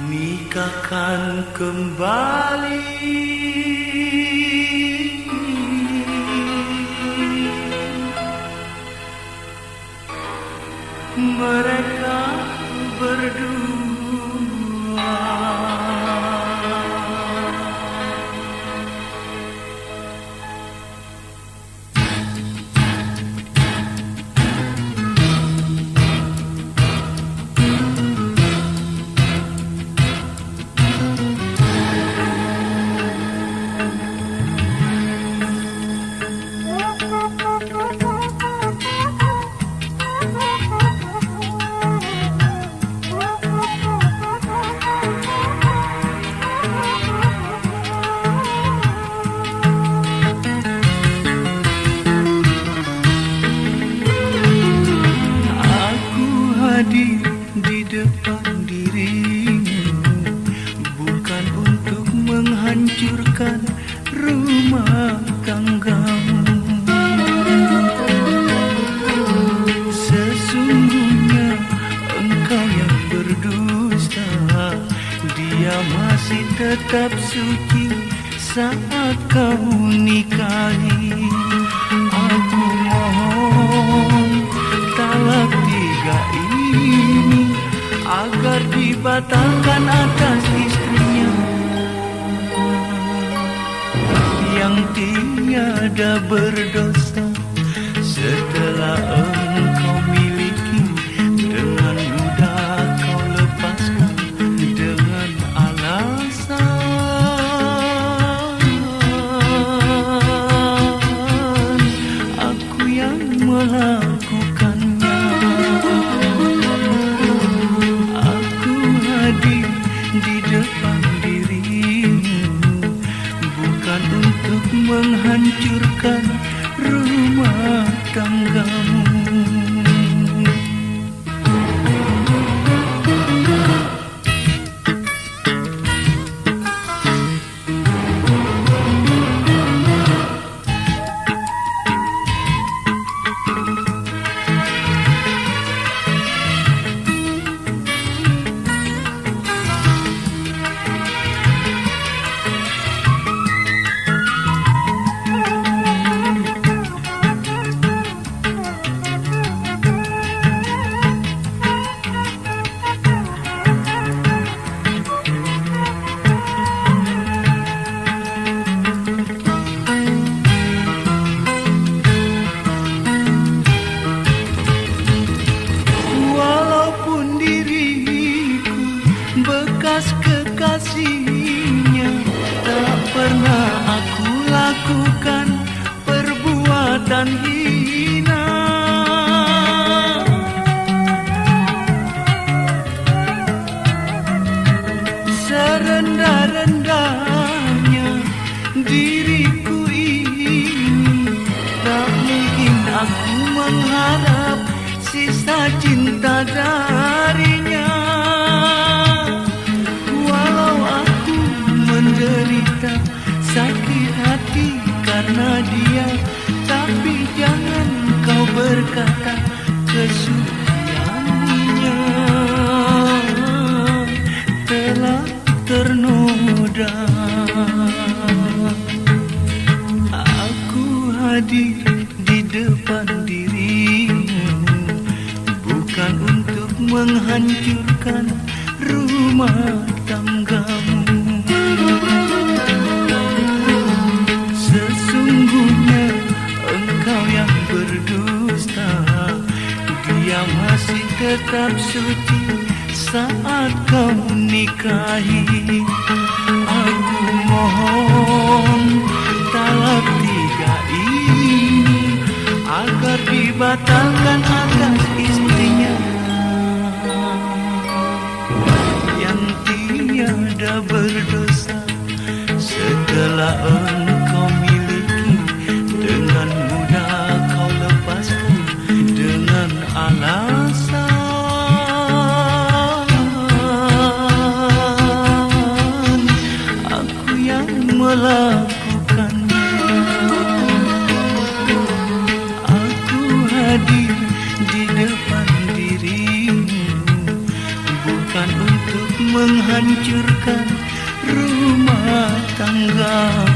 nikahkan kembali mereka berdua. Di depan dirimu bukan untuk menghancurkan rumah tanggamu. Sesungguhnya engkau yang berdusta, dia masih tetap suci saat kau nikahi. Aku mohon talak 3 ini agar dibatalkan atas istrinya yang tiada berdosa. Setelah engkau miliki, dengan mudah kau lepaskan dengan alasan aku yang melakukannya. Di depan dirimu bukan untuk menghancurkan rumah tanggamu. Kekasihnya tak pernah aku lakukan perbuatan hina. Serendah-rendahnya diriku ini, tak mungkin aku mengharap sisa cinta darinya. Menderita sakit hati karena dia, tapi jangan kau berkata kesuciannya telah ternoda. Aku hadir di depan dirimu bukan untuk menghancurkan rumah tanggamu. Sesungguhnya engkau yang berdusta, dia masih tetap suci saat kau nikahi. Aku mohon talak 3 ini agar dibatalkan atas istrinya yang tiada berdosa. Setelah engkau miliki, dengan mudah kau lepaskan dengan alasan aku yang melakukannya. Aku hadir di depan dirimu bukan untuk menghancurkan rumah tangga.